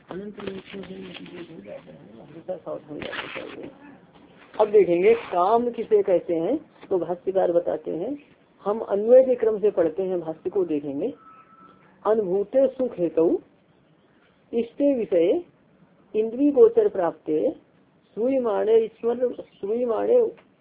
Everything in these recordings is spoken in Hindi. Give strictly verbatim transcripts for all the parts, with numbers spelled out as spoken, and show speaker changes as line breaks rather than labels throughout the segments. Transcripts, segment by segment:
अनंत सावधान रहना चाहिए। अब देखेंगे काम किसे कहते हैं, तो भाष्यकार बताते हैं। हम अन्वय के क्रम से पढ़ते हैं, भाष्य को देखेंगे। अनुभूते सुख हेतु इष्टे विषय इंद्रिय गोचर प्राप्ते श्रूयमाणे ईश्वर श्रूयमाणे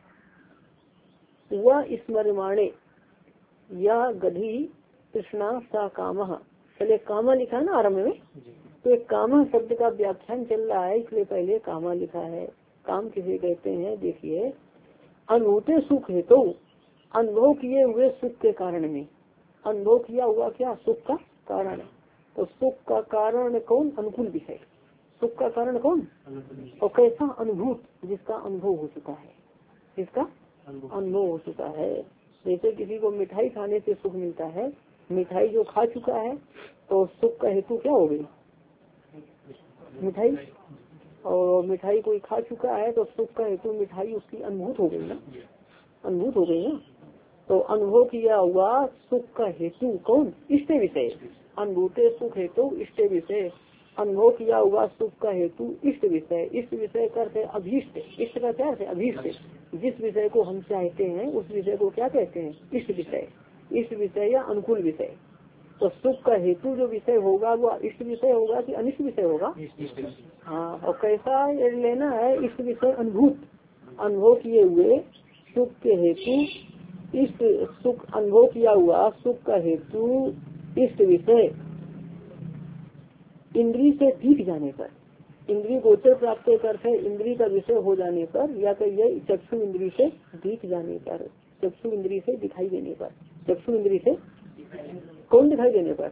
व स्मरमाणे या गधी कृष्णा सा काम। पहले कामा लिखा है ना आरम्भ में, तो एक कामा शब्द का व्याख्यान चल रहा है, इसलिए पहले कामा लिखा है। काम किसे कहते हैं, देखिए। अनुभूते सुख हेतु तो अनुभव किए हुए सुख के कारण में, अनुभव किया हुआ क्या सुख का कारण, तो सुख का कारण कौन, अनुकूल विषय। सुख का कारण कौन, और कैसा अनुभूत, जिसका अनुभव हो चुका है, जिसका अनुभव हो चुका है। जैसे किसी को मिठाई खाने से सुख मिलता है, मिठाई जो खा चुका है तो सुख का हेतु क्या हो गई, मिठाई। और मिठाई कोई खा चुका है तो सुख का हेतु मिठाई उसकी अनुभूत हो गई ना, अनुभूत हो गई ना। तो अनुभव किया हुआ सुख का हेतु कौन, इष्ट विषय। अनुभूते सुख हेतु इष्ट विषय, अनुभव किया हुआ सुख का हेतु इष्ट विषय। इष्ट विषय करते अभीष्ट, इष्ट का क्या है अभीष्ट। जिस विषय को हम चाहते हैं उस विषय को क्या कहते हैं, इष्ट विषय। इष्ट विषय या अनुकूल विषय। तो सुख का हेतु जो विषय होगा वो इष्ट विषय होगा कि अनिष्ट विषय होगा। हाँ, और कैसा लेना है, इष्ट विषय अनुभूत, अनुभव किए हुए सुख के हेतु इष्ट सुख, अनुभव किया हुआ सुख का हेतु इष्ट विषय इंद्रिय से दिख जाने पर, इंद्रिय गोचर प्राप्त करते इंद्रिय का विषय हो जाने पर, या कहिए चक्षु इंद्रिय से दिख जाने पर, चक्षु इंद्रिय से दिखाई देने पर, चक्षु इंद्रिय से कौन दिखाई देने पर,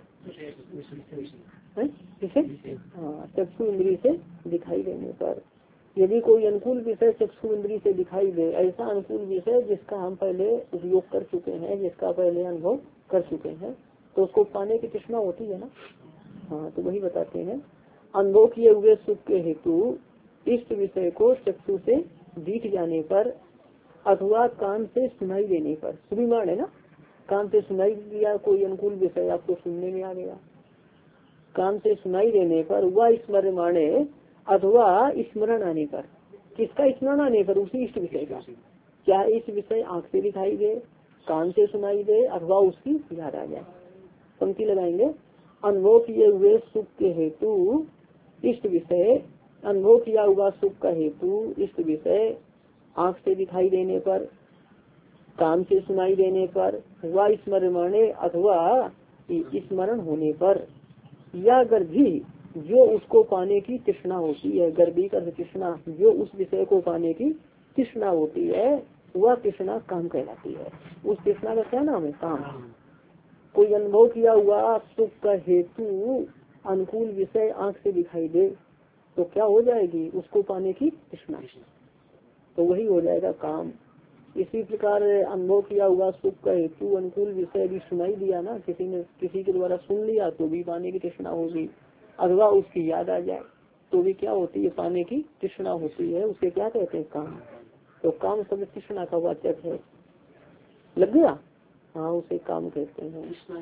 किसे, हाँ चक्षु इंद्रिय से दिखाई देने पर। यदि कोई अनुकूल विषय चक्षु इंद्रिय से दिखाई दे, ऐसा अनुकूल विषय जिसका हम पहले उपयोग कर चुके हैं, जिसका पहले अनुभव कर चुके हैं, तो उसको पाने की तृष्णा होती है ना। हाँ, तो वही बताते हैं। अनुभव किए हुए सुख के हेतु इष्ट विषय को चक्षु से दिख जाने पर अथवा कान से सुनाई देने पर, श्रीमान है ना, कान से सुनाई दिया कोई अनुकूल विषय आपको सुनने में आ गया, कान से सुनाई देने पर, वह स्मरमाणे अथवा स्मरण आने पर, किसका स्मरण आने पर, उसी इष्ट विषय का। क्या इस विषय आँख से दिखाई दे, कान से सुनाई दे, अथवा उसकी याद आ जाए। पंक्ति लगाएंगे। अनुभव किए हुए सुख के हेतु इष्ट विषय, अनुभव किया हुआ सुख का हेतु इष्ट विषय आँख से दिखाई देने पर, कान से सुनाई देने पर, व स्मरमाणे अथवा स्मरण होने पर, या गर्भी जो उसको पाने की तृष्णा होती है, गर्भी का तृष्णा, जो उस विषय को पाने की तृष्णा होती है, वह तृष्णा काम कहलाती है। उस तृष्णा का क्या नाम है, काम। कोई अनुभव किया हुआ सुख का हेतु अनुकूल विषय आँख से दिखाई दे तो क्या हो जाएगी, उसको पाने की तृष्णा, तो वही हो जाएगा काम। इसी प्रकार अनुभव किया हुआ सुख का हेतु अनुकूल विषय भी सुनाई दिया ना, किसी ने किसी के द्वारा सुन लिया तो भी पाने की तृष्णा होगी, अथवा उसकी याद आ जाए तो भी क्या होती है, पाने की तृष्णा होती है। उसे क्या कहते हैं, काम। तो काम शब्द तृष्णा का वाचक है, लग गया। हाँ, उसे काम कहते हैं।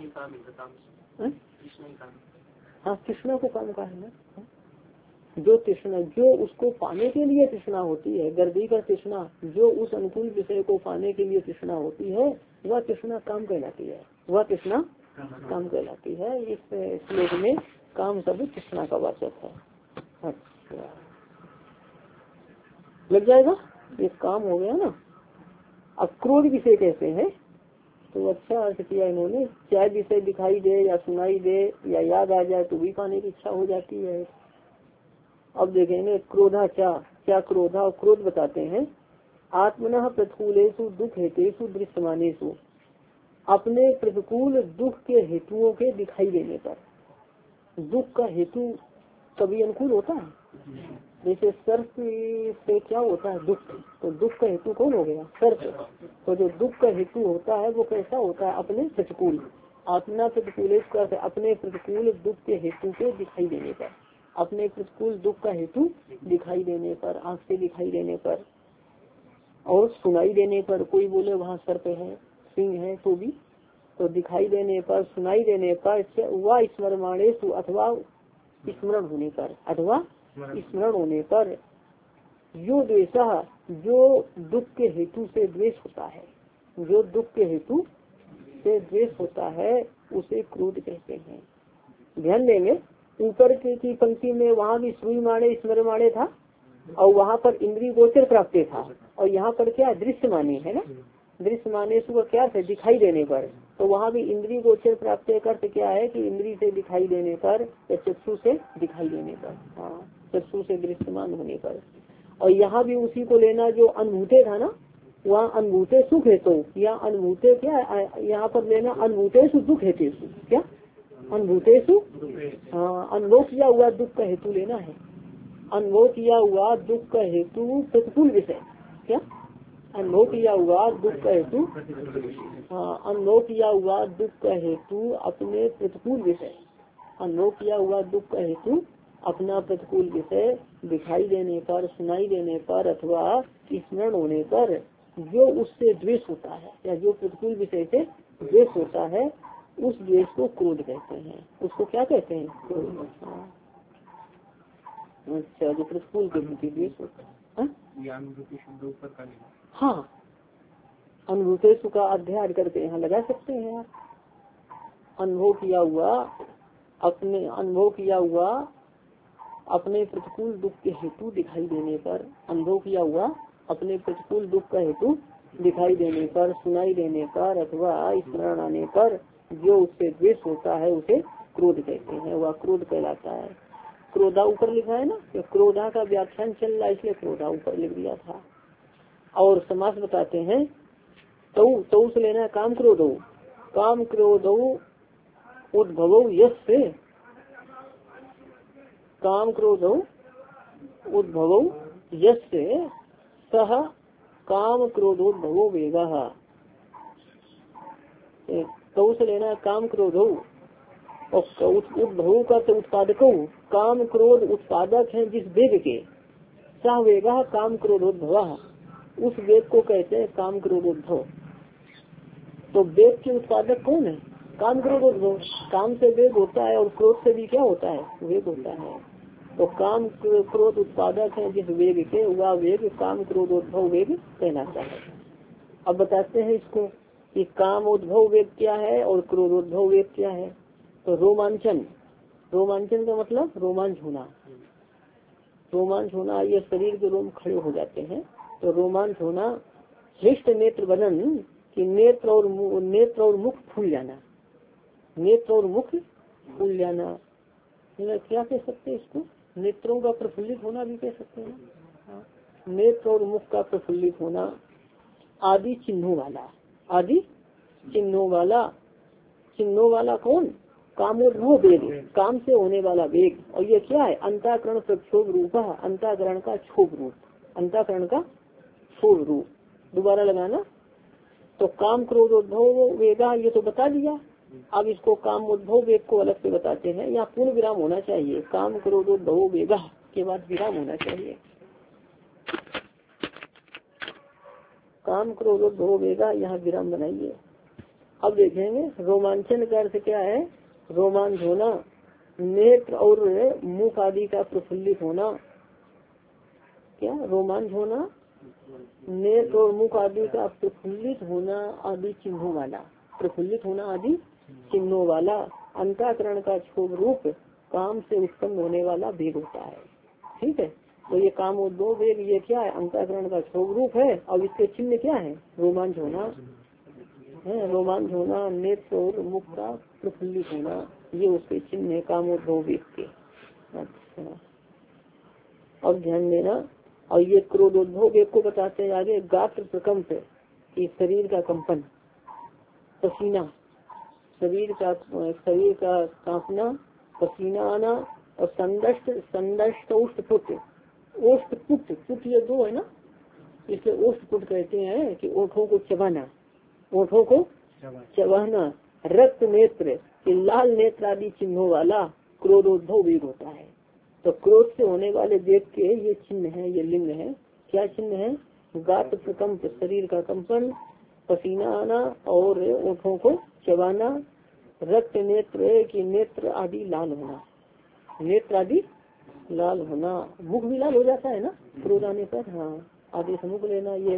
हाँ, तृष्णा को काम का है ना, जो तृष्णा जो उसको पाने के लिए तृष्णा होती है, गर्भी का तृष्णा जो उस अनुकूल विषय को पाने के लिए तृष्णा होती है, वह तृष्णा काम कहलाती है, वह तृष्णा काम कहलाती है। इस श्लोक में काम शब्द तृष्णा का वाचक है। अच्छा, लग जाएगा, ये काम हो गया ना। अब क्रोध विषय कहते हैं, तो अच्छा अर्थ किया इन्होंने, चाहे विषय दिखाई दे या सुनाई दे या याद आ जाए तो भी पाने की इच्छा हो जाती है। अब देखेंगे क्रोधा क्या, क्या क्रोधा, और क्रोध बताते हैं। आत्मनः प्रतिकूलेषु दुख हेतुषु दृश्यमानेषु, अपने प्रतिकूल दुख के हेतुओं के दिखाई देने पर। दुख का हेतु कभी अनुकूल होता है, जैसे सर्प से क्या होता है, दुख, तो दुख का हेतु कौन हो गया, सर्प। तो जो दुख का हेतु होता है वो कैसा होता है, अपने प्रतिकूल। आत्मना प्रतिकूल अपने प्रतिकूल दुख के हेतु के दिखाई देने पर, अपने प्रतिकूल दुख का हेतु दिखाई देने पर, आँख से दिखाई देने पर और सुनाई देने पर। कोई बोले वहाँ सर्प है, सिंह है, तो भी तो दिखाई देने पर, सुनाई देने पर, वह स्मरमाणेषु अथवा स्मरण होने पर, अथवा स्मरण होने पर, जो द्वेषः जो दुख के हेतु से द्वेष होता है, जो दुख के हेतु से द्वेष होता है उसे क्रोध कहते हैं। ध्यान देंगे ऊपर की पंक्ति में वहाँ भी श्रुई माने स्मरण माने था और वहाँ पर इंद्रिय गोचर प्राप्त था, और यहाँ पर क्या दृश्य माने है ना, दृश्य माने का क्या है दिखाई देने पर, तो वहाँ भी इंद्रिय गोचर प्राप्त का अर्थ क्या है कि इंद्रिय से दिखाई देने पर या चक्षु से दिखाई देने पर, हाँ चक्षु से दृश्यमान होने पर। और यहाँ भी उसी को लेना जो अनुभूते था ना, वहाँ अनुभूते सुख है, तो यहाँ अनुभूते क्या यहाँ पर लेना अनुभूतेषु दुख हेतु, क्या अनुभूतेषु, हाँ अनुभव किया हुआ दुख का हेतु लेना है, अनुभव किया हुआ दुख का हेतु प्रतिकूल विषय, क्या अनुभव किया हुआ दुख का हेतु, हाँ अनुभव किया हुआ दुख का हेतु अपने प्रतिकूल विषय, अनुभव किया हुआ दुख का हेतु अपना प्रतिकूल विषय दिखाई देने पर, सुनाई देने पर अथवा स्मरण होने पर जो उससे द्वेष होता है या जो प्रतिकूल विषय से द्वेष होता है उस द्वेष को क्रोध कहते हैं। उसको क्या कहते हैं? क्रोध। अच्छा, जो प्रतिकूल के प्रति द्वेष होता है। हाँ, अनुभूतेषु का अध्ययन करके यहाँ लगा सकते हैं आप। अनुभव किया हुआ अपने अनुभव किया हुआ अपने प्रतिकूल दुख के हेतु दिखाई देने पर, अनुभव किया हुआ अपने प्रतिकूल दुख का हेतु दिखाई देने पर, सुनाई देने पर अथवा स्मरण आने पर जो उससे द्वेष होता है उसे क्रोध कहते हैं, वह क्रोध कहलाता है। क्रोधा ऊपर लिखा है ना, तो क्रोधा का व्याख्यान चल रहा है इसलिए क्रोधा ऊपर लिख दिया था। और समास बताते हैं तो तो से लेना काम क्रोधो, काम क्रोधो उद्भवो यस्य, काम क्रोधो उद्भवो यस्य सह काम क्रोधोद्भवो वेगः। तो से लेना काम क्रोधो और उद्भव का तो उत्पादको, काम क्रोध उत्पादक है जिस वेग के, सह वेगा काम क्रोधोद्भव, उस वेग को कहते हैं काम क्रोधोद्भव। तो वेग के उत्पादक कौन है? काम क्रोधोद्भव। काम से वेग होता है और क्रोध से भी क्या होता है? वेग होता है। तो काम क्रोध उत्पादक है जिस वेग के, वह वेग काम क्रोधोद्भव वेग कहलाता है। अब बताते हैं इसको कि काम उद्भव वेग क्या है और क्रोधोद्भव वेग क्या है। तो रोमांचन, रोमांचन का मतलब रोमांच होना, रोमांच होना, ये शरीर के रोम खड़े हो जाते हैं। तो रोमांच होना, हृष्ट नेत्र बनन कि नेत्र और नेत्र और मुख फूल जाना, नेत्र और मुख फूल जाना, क्या कह सकते हैं इसको? नेत्रों का प्रफुल्लित होना भी कह सकते हैं, नेत्र और मुख का प्रफुल्लित होना। आदि चिन्हों वाला, आदि चिन्हों वाला, चिन्हों वाला कौन? कामोद्भव वेग, काम से होने वाला वेग। और ये क्या है? अंतःकरण प्रक्षोभ रूप, अंतःकरण का क्षोभ रूप, अंतःकरण का क्षोभ रूप। दोबारा लगाना। तो काम क्रोधोद्भव वेगा ये तो बता दिया। अब इसको काम उद्भव वेग को अलग से बताते हैं। यहाँ पूर्ण विराम होना चाहिए, काम क्रोधोद्भव वेगा के बाद विराम होना चाहिए। काम क्रोधोद्भव वेगा, यहाँ विराम बनाइए। अब देखेंगे रोमांचन का अर्थ क्या है? रोमांच होना, नेत्र और मुख आदि का प्रफुल्लित होना। क्या रोमांच होना? नेत्र और मुख आदि का प्रफुल्लित होना, आदि चिन्हों वाला, प्रफुल्लित होना आदि चिन्हों वाला। अंतःकरण का क्षोभ रूप, काम से उत्पन्न होने वाला वेग होता है। ठीक है, तो ये काम उद्भव वेग ये क्या है? अंतःकरण का क्षोभ रूप है। और इसके चिन्ह क्या है? रोमांच होना है, रोमांच होना, नेत्र और मुख का प्रफुल्लित होना, ये उसके चिन्ह है काम उद्भव वेग के। अच्छा, और ध्यान देना। और ये क्रोधोद्भव वेग को बताते हैं आगे, गात्र प्रकंप कि शरीर का कंपन, पसीना, शरीर का शरीर का कांपना, पसीना आना, और संदष्ट संदष्ट ओष्ठपुट, ओष्ठपुट पुट ये दो है ना, इसलिए ओष्ठपुट कहते हैं कि ओठों को चबाना, ओठों को चबाना। रक्त नेत्र कि लाल नेत्र आदि चिन्हों वाला क्रोधोद्भव वेग होता है। तो क्रोध से होने वाले वेग के ये चिन्ह है, ये लिंग है। क्या चिन्ह है? गात प्रकंप शरीर का कंपन, पसीना आना और ओठों को चबाना, रक्त नेत्र की नेत्र आदि लाल होना। नेत्र आदि लाल होना, मुख भी लाल हो जाता है ना क्रोध आने पर। हाँ, आदेश मुख लेना, ये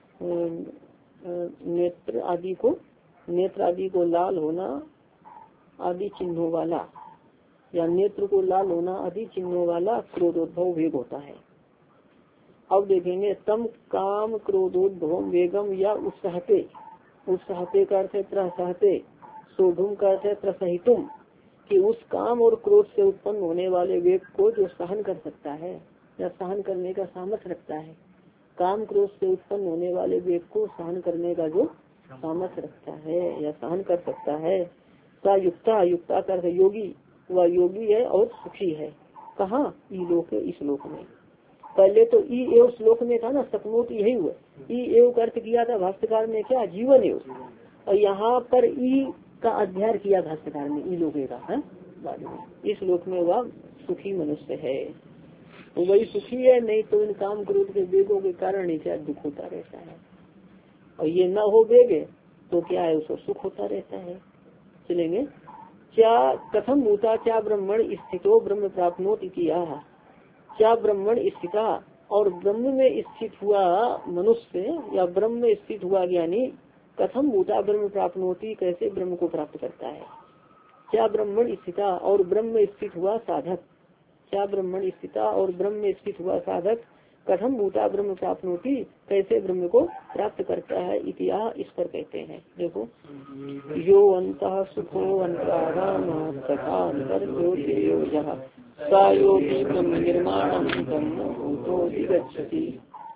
नेत्र आदि को नेत्र आदि को लाल होना आदि चिन्हों वाला, या नेत्र को लाल होना आदि चिन्हों वाला क्रोधोद्भव वेग होता है। अब देखेंगे तम काम क्रोधोद्भव वेगम या उत्साहते, उत्साहते का अर्थ है त्रसहते, शोधुम का अर्थ है प्रसहितुम, कि उस काम और क्रोध से उत्पन्न होने वाले वेग को जो सहन कर सकता है या सहन करने का सामर्थ्य रखता है, काम क्रोध से उत्पन्न होने वाले वेग को सहन करने का जो सामर्थ्य रखता है या सहन कर सकता है, सा युक्ता, युक्ता का अर्थ योगी, वह योगी है और सुखी है। कहाँ? ई लोक, इस लोक में। पहले तो ई एव श्लोक में था ना, सपनोत यही हुआ, ई एव का अर्थ किया था भाष्यकार ने क्या, जीवन एव, और यहाँ पर ई का अध्ययन किया भाष्यकार ने, ई लोके का है बाद में। इस लोक में वह सुखी मनुष्य है, वही सुखी है, नहीं तो इन काम क्रोध के वेगों के कारण ही क्या दुख होता रहता है, और ये न हो वेगे तो क्या है, उसको सुख होता रहता है। चलेंगे, क्या कथम भूता क्या ब्रह्मण स्थितो ब्रह्म प्राप्नोत इतिहा, क्या ब्रह्मण स्थिता, और ब्रह्म में स्थित हुआ मनुष्य या ब्रह्म में स्थित हुआ ज्ञानी, कथम भूता ब्रह्म प्राप्नोति, कैसे ब्रह्म को प्राप्त करता है। क्या ब्रह्मण स्थिता, और ब्रह्म में स्थित हुआ साधक, क्या ब्रह्मण स्थिता और ब्रह्म में स्थित हुआ साधक, कथम भूता ब्रह्म प्राप्नोति, कैसे ब्रह्म को प्राप्त करता है, इतिहास इस पर कहते हैं। देखो, यो अंतः सुखो अंतराराम तथा अंतर ज्योतिर्योजः सा योगी ब्रह्म निर्माणं ब्रह्म भूतोऽधिगच्छति।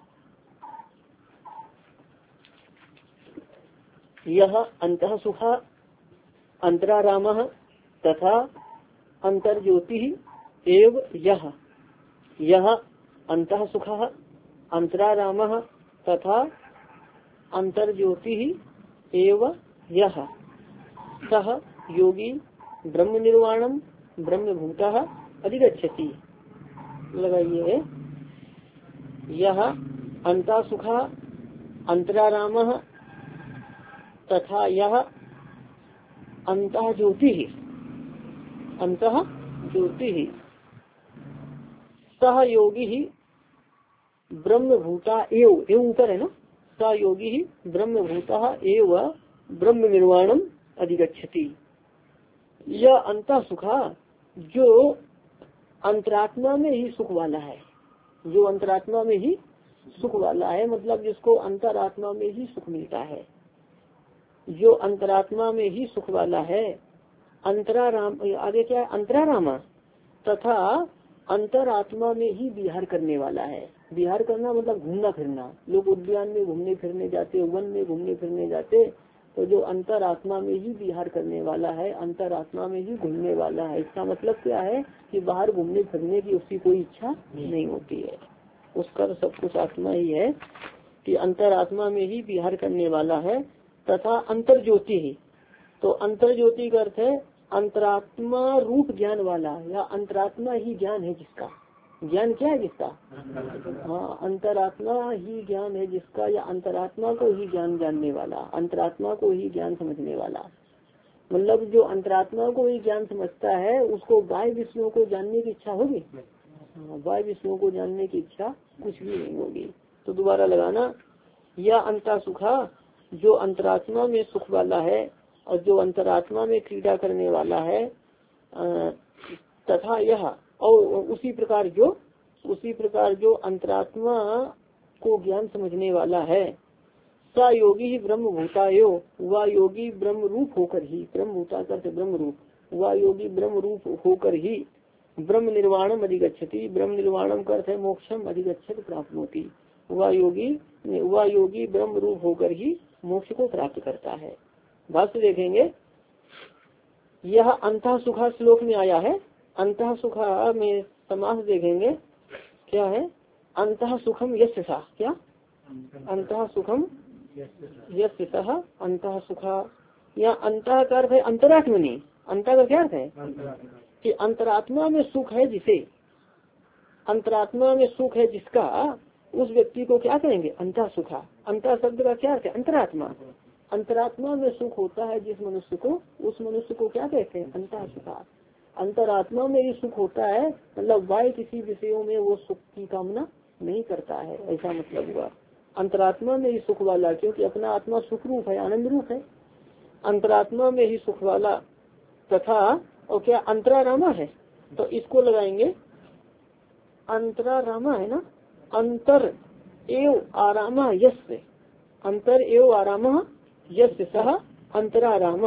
यह अंतः सुखा अंतरारामः तथा अंतर्ज्योति एव यह, यह अंतः सुखः अंतरारामः तथा अंतर्ज्योति एव यह, सह योगी ब्रह्म निर्वाणम ब्रह्म भूतः अधिगच्छति। लगाइए, यह अंतः सुखः अंतरारामः तथा यह अंतः ज्योति, अंतः ज्योति सह योगी ही ब्रह्म भूता एव, एव ऊपर है ना, स योगी ही ब्रह्म भूता एव ब्रह्म निर्वाणम अधिगच्छति। यह अंतः सुखा, जो अंतरात्मा में ही सुख वाला है, जो अंतरात्मा में ही सुख वाला है, मतलब जिसको अंतरात्मा में ही सुख मिलता है, जो अंतरात्मा में ही सुख वाला है। अंतराराम, आगे क्या है, अंतरारामा, तथा अंतरात्मा में ही विहार करने वाला है। विहार करना मतलब घूमना फिरना, लोग उद्यान में घूमने फिरने जाते, वन में घूमने फिरने जाते, तो जो अंतरात्मा में ही विहार करने वाला है, अंतरात्मा में ही घूमने वाला है। इसका मतलब क्या है कि बाहर घूमने फिरने की उसकी कोई इच्छा नहीं होती है, उसका तो सब कुछ आत्मा ही है, कि अंतरात्मा में ही विहार करने वाला है। तथा अंतर ज्योति ही, तो अंतर ज्योति का अर्थ है अंतरात्मा रूप ज्ञान वाला, या अंतरात्मा ही ज्ञान है जिसका, ज्ञान क्या है जिसका, हाँ अंतरात्मा ही ज्ञान है जिसका, या अंतरात्मा को ही ज्ञान जानने वाला, अंतरात्मा को ही ज्ञान समझने वाला। मतलब जो अंतरात्मा को ही ज्ञान समझता है उसको बाह्य विषयों को जानने की इच्छा होगी, बाह्य विषयों को जानने की इच्छा कुछ भी नहीं होगी। तो दोबारा लगाना, यह अंतः सुखा, जो अंतरात्मा में सुख वाला है और जो अंतरात्मा में क्रीड़ा करने वाला है, तथा यह, और उसी प्रकार जो उसी प्रकार जो अंतरात्मा को ज्ञान समझने वाला है, सा योगी ही ब्रह्म भूतायो, वह योगी ब्रह्म रूप होकर ही, ब्रह्म भूता करते ब्रह्म रूप, वह योगी ब्रह्म रूप होकर ही ब्रह्म निर्वाणम अधिगच्छति, ब्रह्म निर्वाणम करते मोक्षम अधिगच्छति प्राप्त होती, वह योगी वह योगी ब्रह्म रूप होकर ही मोक्ष को प्राप्त करता है। भाष्य देखेंगे, यह अंतः सुखा श्लोक में आया है, अंतः सुखा में समास देखेंगे क्या है, अंतः सुखम यस्य सा, क्या अंतः सुखम यस्य सः अंतः सुखा, या अंतः का अर्थ है अंतरात्मनि, अंतः का क्या अर्थ है कि अंतरात्मा में सुख है जिसे, अंतरात्मा में सुख है जिसका, उस व्यक्ति को क्या कहेंगे अंतः सुखा। अंतः शब्द का क्या अर्थ है, अंतरात्मा, अंतरात्मा में सुख होता है जिस मनुष्य को, उस मनुष्य को क्या कहते हैं अंतः सुखा। अंतरात्मा में ही सुख होता है, मतलब बाह्य किसी विषयों में वो सुख की कामना नहीं करता है, ऐसा मतलब हुआ। अंतरात्मा में ही सुख वाला, क्योंकि अपना आत्मा सुख रूप है, आनंद रूप है, अंतरात्मा में ही सुख वाला तथा, और क्या अंतरारामा है, तो इसको लगाएंगे अंतरारामा है ना, अंतर एव आरामा यस्य, अंतर एव आरामा यस्य सह अंतराराम,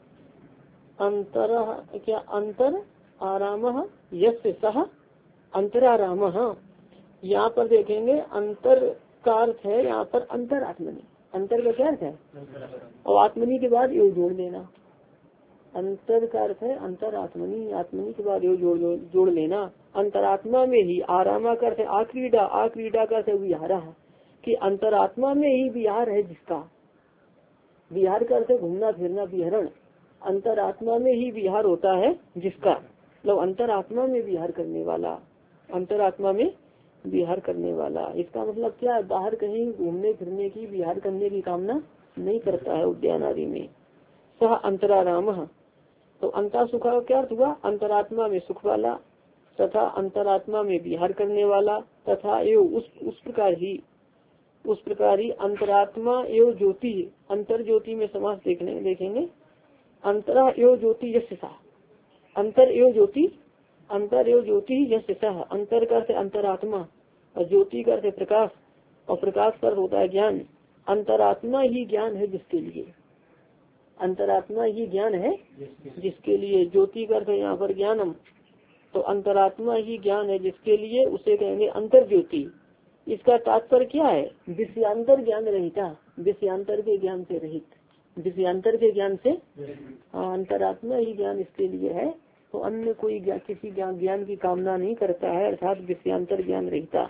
अंतर क्या अंतर आराम यस्य सह अंतराराम। यहाँ पर देखेंगे अंतर का अर्थ है यहाँ पर अंतर आत्मनि, अंतर का क्या अर्थ है, और आत्मनि के बाद योग जोड़ देना, अंतर का अर्थ है अंतर आत्मनि, आत्मनि के बाद योग जोड़ जोड़ लेना। अंतरात्मा में ही आरामा का अर्थ है आक्रीडा, आक्रीडा का अर्थ है विहारा, कि अंतरात्मा में ही विहार है जिसका, विहार का अर्थ है घूमना फिरना विहरण, अंतरात्मा में ही विहार होता है जिसका, मतलब अंतरात्मा में विहार करने वाला, अंतरात्मा में विहार करने वाला, इसका मतलब क्या, बाहर कहीं घूमने फिरने की विहार करने की कामना नहीं करता है उद्यान आदि में। सह अंतराराम, तो अंता सुखा का क्या अर्थ हुआ, अंतरात्मा में सुख वाला तथा अंतरात्मा में विहार करने वाला, तथा एवं उस उस प्रकार ही उस प्रकार ही अंतरात्मा एवं ज्योति, अंतर ज्योति में समास देखने देखेंगे, अंतरा एवं ज्योति यस्य सा, अंतर एवं ज्योति, अंतर एवं ज्योति यस्य सा, अंतर का अर्थ अंतरात्मा और ज्योति का अर्थ प्रकाश, और प्रकाश का अर्थ होता है ज्ञान, अंतरात्मा ही ज्ञान है जिसके लिए, अंतरात्मा ही ज्ञान है जिसके लिए, ज्योति का अर्थ यहाँ पर ज्ञानम, तो अंतरात्मा ही ज्ञान है जिसके लिए, उसे कहेंगे अंतर ज्योति। इसका तात्पर्य क्या है, विषयांतर ज्ञान रहिता, विषयांतर के ज्ञान से रहित, विषयांतर के ज्ञान से, हाँ अंतरात्मा ही ज्ञान इसके लिए है, तो अन्य कोई ज्ञान, किसी ज्ञान ज्ञान की कामना नहीं करता है, अर्थात विषयांतर ज्ञान रहिता।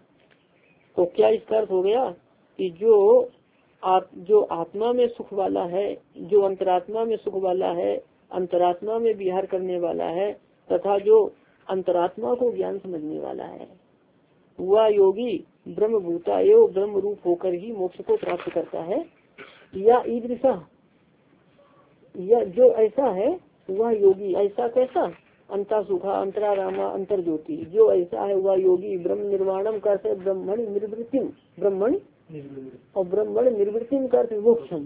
तो क्या इसका अर्थ हो गया कि जो आप जो आत्मा में सुख वाला है, जो अंतरात्मा में सुख वाला है, अंतरात्मा में विहार करने वाला है, तथा जो अंतरात्मा को ज्ञान समझने वाला है, वह योगी ब्रह्म भूता एवं ब्रह्म रूप होकर ही मोक्ष को प्राप्त करता है। या ईदृशा, या जो ऐसा है वह योगी, ऐसा कैसा, अंता सुखा अंतरारामा अंतर ज्योति, जो ऐसा है वह योगी ब्रह्म निर्वाणम करते ब्रह्मण निर्वृत्तिम, ब्रह्मण और ब्रह्मण निर्वृत्तिम करते मोक्षम,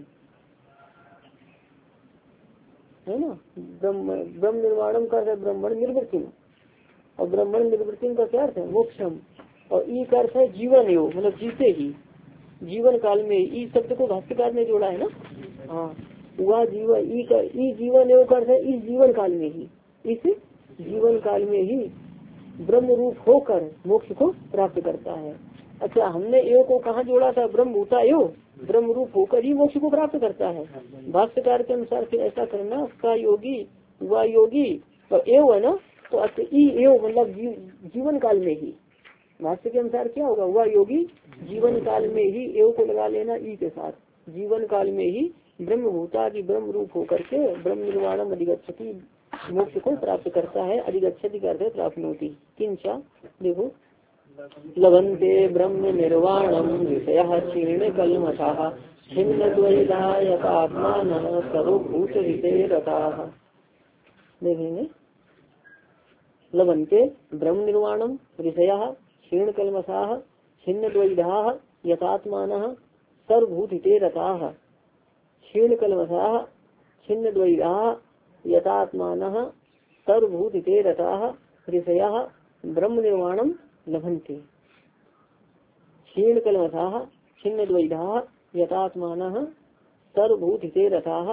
है ना, ब्रह्म ब्रह्म निर्वाणम करते ब्रह्मण निर्वृत्तिम, और ब्रह्मण निर्वृत्तिम का क्या अर्थ है मोक्षम, और ई का अर्थ है जीवन योग, मतलब जीते ही, जीवन काल में, ई शब्द को भाष्यकार ने जोड़ा है ना, हाँ वह जीवन, ई का ई जीवन योग अर्थ है इस जीवन काल में ही, इस जीवन काल में ही ब्रह्म रूप होकर मोक्ष को प्राप्त करता है। अच्छा, हमने एव को कहाँ जोड़ा था, ब्रह्म भूता एव, ब्रह्म रूप होकर ही मोक्ष को प्राप्त करता है, भाष्यकार के अनुसार फिर ऐसा करना, का योगी वह योगी, तो एव है ना, तो ई एव मतलब जी, जीवन काल में ही, भाष्य के अनुसार क्या होगा, वह योगी जीवन काल में ही, एव को लगा लेना ई के साथ, जीवन काल में ही ब्रह्म भूता की ब्रह्म रूप होकर के ब्रह्म निर्वाणम अधिगच्छति, मोक्ष को प्राप्त करता है, अधिगच्छति करते प्राप्त होती। किंचा देखो, लभन्ते ब्रह्म निर्वाणम विषयः क्षीण कल्मषाः छिन्न द्वैधा यथात्मानः सर्वभूत हिते रताः। देखेंगे, लभन्ते ब्रह्म निर्वाणम विषयः क्षीण कल्मषाः छिन्न द्वैधाः यथात्मानः सर्वभूत हिते रताः, क्षीण कल्मषाः छिन्न द्वैधाः यथात्मानः सर्वभूत हिते रताः ऋषयः ब्रह्म निर्वाणम लभन्ते, क्षीण कल्मषाः छिन्न द्वैधाः यथात्मानः सर्वभूत हिते रताः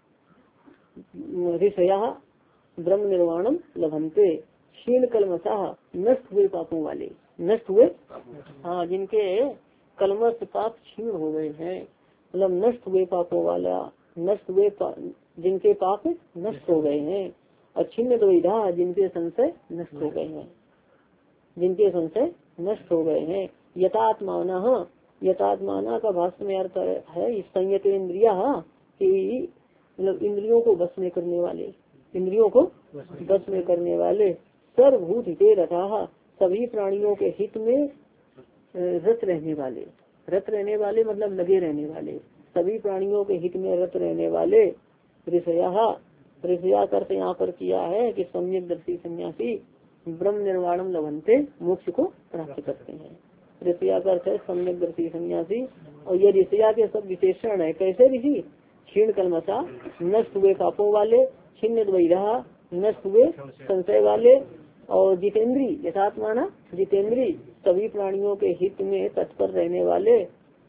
ऋषयः ब्रह्म निर्वाणम लभन्ते। क्षीण कल्मषाः नष्ट हुए पापों वाले, नष्ट हुए, हाँ जिनके कलमश पाप क्षीण हो गए हैं, मतलब नष्ट हुए पापों वाला, नष्ट हुए पा, जिनके पाप नष्ट हो गए हैं, और छिन्न द्वैधा जिनके संशय नष्ट हो गए हैं, जिनके संशय नष्ट हो गए हैं। यथात्माना, यथात्माना का भाष्य में अर्थ है संयत इंद्रिया, कि मतलब इंद्रियों को बस में करने वाले, इंद्रियों को बस में करने वाले, सर्वभूत हिते रताः सभी प्राणियों के हित में रत रहने वाले, रत रहने वाले मतलब लगे रहने वाले, सभी प्राणियों के हित में रत रहने वाले ऋषयः ऋषया करते यहाँ पर किया है कि सम्यक दर्शी सन्यासी ब्रह्म निर्वाणम लभंते मोक्ष को प्राप्त करते हैं। ऋषया करते सम्यक दर्शी सन्यासी, और ये ऋषया के सब विशेषण है। कैसे ऋषि? क्षीण कलमसा, नष्ट हुए पापों वाले, छिन्न द्वैधा, नष्ट हुए संशय वाले, और जितेंद्री यथात्माना जितेंद्री सभी प्राणियों के हित में तत्पर रहने वाले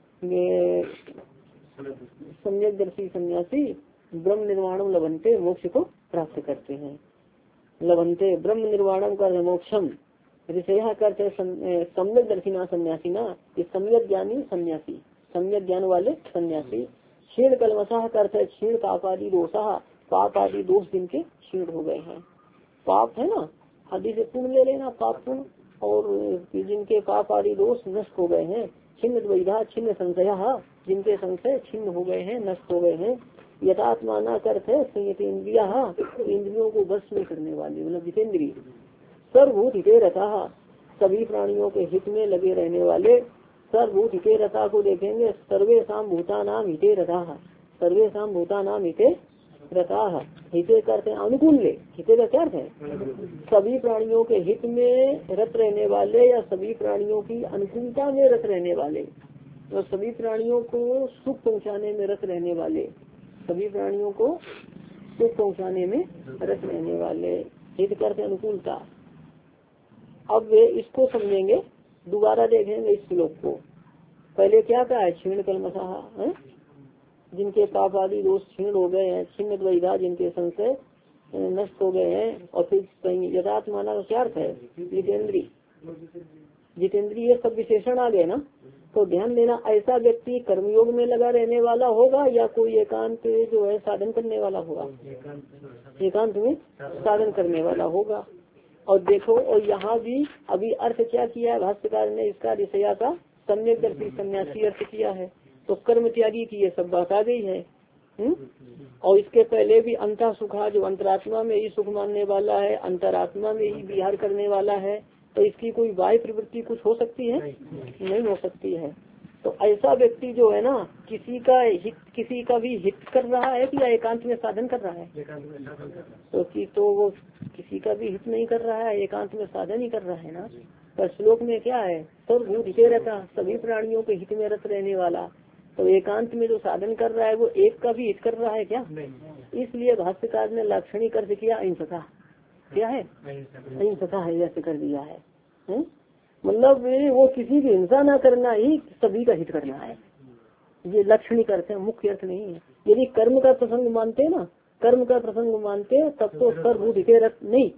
सम्यक दर्शी सन्यासी ब्रह्म निर्वाणम लभंते मोक्ष को प्राप्त करते हैं। लभंते ब्रह्म निर्वाणम कर मोक्षम, ऋषया करते सम्यक दर्शिना सन्यासी ना, ये सम्यक ज्ञानी सन्यासी, सम्यक ज्ञान वाले सन्यासी। क्षीण कलमसाह करते क्षीण पापादि दोषा, पाप आदि दोष जिनके क्षीण हो गए हैं। पाप है ना, आदि से पुण्य ले लेना, पाप पुण्य, और जिनके पाप आदि दोष नष्ट हो गए हैं। छिन्न द्वैधा, छिन्न संशय, जिनके संशय छिन्न हो गए हैं, नष्ट हो गए हैं। यथात्मा न करते संयतेन्द्रिया, इंद्रियों को बस में करने वाले, मतलब जितेंद्रिय। सर्वभूत हिते रता, सभी प्राणियों के हित में लगे रहने वाले। सर्वभूत हिते रता को देखेंगे, सर्वेषां भूतानां हिते रता, सर्वेषां भूतानां हिते रता। हिते करते अनुकूल ले, हिते का क्या अर्थ है? सभी प्राणियों के हित में रत रहने वाले, या सभी प्राणियों की अनुकूलता में रत रहने वाले, और सभी प्राणियों को सुख पहुंचाने में रत रहने वाले, सभी प्राणियों को सुख पहुंचाने में रत रहने वाले। हित करते अनुकूलता। अब वे इसको समझेंगे, दोबारा देखेंगे इस श्लोक को। पहले क्या कहा है? क्षीण कलमसाह, जिनके पाप आदि दोष क्षीण हो गए हैं। छिन्न द्वैधा, जिनके संशय नष्ट हो गए हैं। और फिर यथात्माना का क्या अर्थ है? जितेंद्री, जितेंद्री, ये सब विशेषण आ गए ना। तो ध्यान देना, ऐसा व्यक्ति कर्मयोग में लगा रहने वाला होगा या कोई एकांत जो है साधन करने वाला होगा? एकांत में साधन करने वाला होगा। और देखो, और यहाँ भी अभी अर्थ क्या किया है भाष्यकार ने इसका? ऋषया का सम्यक दर्शी सन्यासी अर्थ किया है। तो कर्म त्यागी की ये सब बात आ गई है। हुँ? और इसके पहले भी अंतः सुखा, जो अंतरात्मा में ही सुख मानने वाला है, अंतरात्मा में ही विहार करने वाला है, तो इसकी कोई बाह्य प्रवृत्ति कुछ हो सकती है? नहीं, नहीं हो सकती है। तो ऐसा व्यक्ति जो है ना, किसी का हित, किसी का भी हित कर रहा है कि या एकांत में साधन कर रहा है? तो कि तो वो किसी का भी हित नहीं कर रहा है, एकांत में साधन ही कर रहा है ना। पर श्लोक में क्या है? सर्वभूत हिते रता, सभी प्राणियों के हित में रत रहने वाला। तो एकांत में जो साधन कर रहा है वो एक का भी हित कर रहा है क्या? इसलिए भाष्यकार ने लाक्षणिक अर्थ किया अहिंसता। क्या है? अहिंसता है, ऐसे कर दिया है। मतलब वो किसी की हिंसा ना करना ही सभी का हित करना है, ये लक्षणिक अर्थ है, मुख्य अर्थ नहीं है। यदि कर्म का प्रसंग मानते ना, कर्म का प्रसंग मानते तब तो सर्वभूत हिते रत नहीं,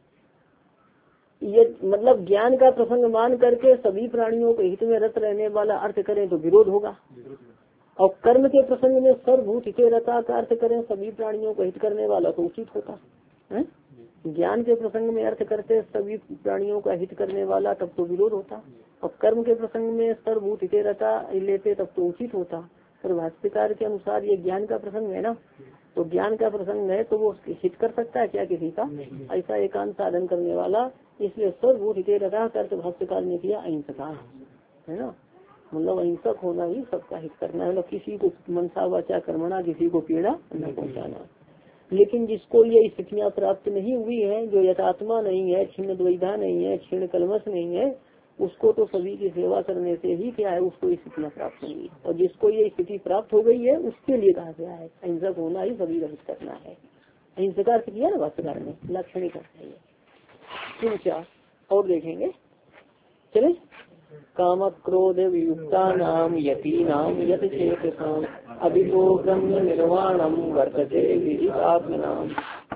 ये मतलब ज्ञान का प्रसंग मान करके सभी प्राणियों के हित में रत रहने वाला अर्थ करें तो विरोध होगा। और कर्म के प्रसंग में सर्वभूत हिते रता का अर्थ करें सभी प्राणियों को हित करने वाला तो उचित होता है। ज्ञान के प्रसंग में अर्थ करते सभी प्राणियों का हित करने वाला तब तो विरोध होता। और कर्म के प्रसंग में सर्वभूत हिते रता लेते तब तो उचित होता। पर भाष्यकार के अनुसार ये ज्ञान का प्रसंग है ना, तो ज्ञान का प्रसंग है तो वो हित कर सकता है क्या किसी का? ऐसा एकांत साधन करने वाला। इसलिए सर्वभूत हिते रता कर भाष्यकार ने किया अहिंसका, है ना। मतलब अहिंसक होना ही सबका हित करना है, मतलब किसी को मनसा वाचा कर्मणा किसी को पीड़ा न पहुंचाना। लेकिन जिसको ये स्थितियाँ प्राप्त नहीं हुई है, जो यथात्मा नहीं है, छिन्न द्वैधा नहीं है, क्षीण कलमश नहीं है, उसको तो सभी की सेवा करने से ही क्या है उसको स्थितियाँ प्राप्त होंगी। और जिसको ये स्थिति प्राप्त हो गई है उसके लिए कहा गया है अहिंसक होना ही सभी का हित करना है। अहिंसका अर्थ किया ना भाष्यकार ने, लाक्षणिक अर्थ है। क्यों क्या और देखेंगे, चले। काम क्रोध वियुक्ता नाम यति नाम यत चेतसाम अभितो ब्रह्म निर्वाणम वर्तते विदितात्मनाम।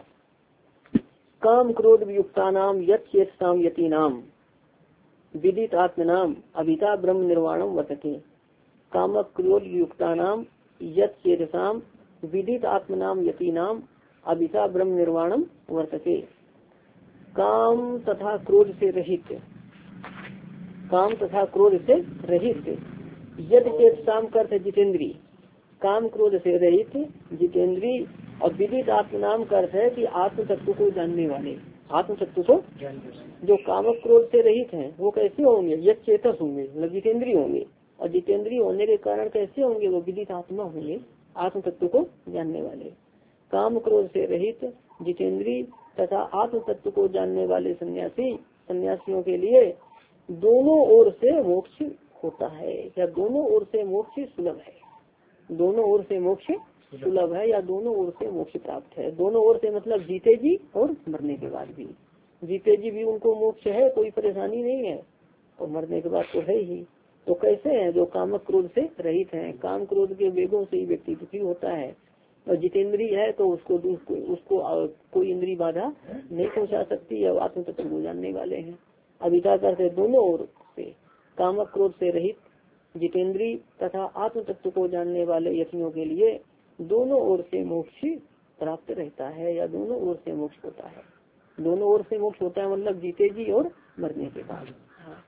काम क्रोध वियुक्ता नाम यत चेतसाम यति नाम विदित आत्मनाम अभिता ब्रह्म निर्वाणम वर्तते। काम क्रोध वियुक्ता नाम यत चेतसाम विदित आत्मनाम यति नाम अभिता ब्रह्म निर्वाणम वर्तते। काम तथा क्रोध से रहित, काम तथा क्रोध से रहित, यद चेतसाम करते जितेंद्री, काम क्रोध से रहित जितेंद्री, और विदित आत्मनाम का अर्थ है कि आत्म तत्व को जानने वाले, आत्म तत्व को जो काम क्रोध से रहित हैं वो कैसे होंगे? यद चेतस होंगे, मतलब जितेंद्री होंगे। और जितेंद्री होने के कारण कैसे होंगे? वो विदित आत्मा होंगे, आत्म तत्व को जानने वाले। काम क्रोध से रहित जितेंद्री तथा आत्म तत्व को जानने वाले सन्यासी सन्यासियों के लिए दोनों ओर से मोक्ष होता है, या दोनों ओर से मोक्ष सुलभ है। दोनों ओर से मोक्ष सुलभ है या दोनों ओर से मोक्ष प्राप्त है। दोनों ओर से मतलब जीते जी और मरने के बाद भी। जीते जी भी उनको मोक्ष है, कोई परेशानी नहीं है, और मरने के बाद तो है ही। तो कैसे है? जो कामक क्रोध से रहित है, काम क्रोध के वेगों से ही व्यक्ति दुखी होता है, और जितेंद्री है तो उसको उसको, उसको कोई इंद्री बाधा नहीं पहुंचा सकती है, आत्म तत्व को जानने वाले हैं। अविता करते दोनों ओर से कामक क्रोध से रहित जितेंद्री तथा आत्म तत्व को जानने वाले यतियों के लिए दोनों ओर से मोक्ष प्राप्त रहता है, या दोनों ओर से मोक्ष होता है। दोनों ओर से मोक्ष होता है मतलब जीते जी और मरने के बाद। हाँ।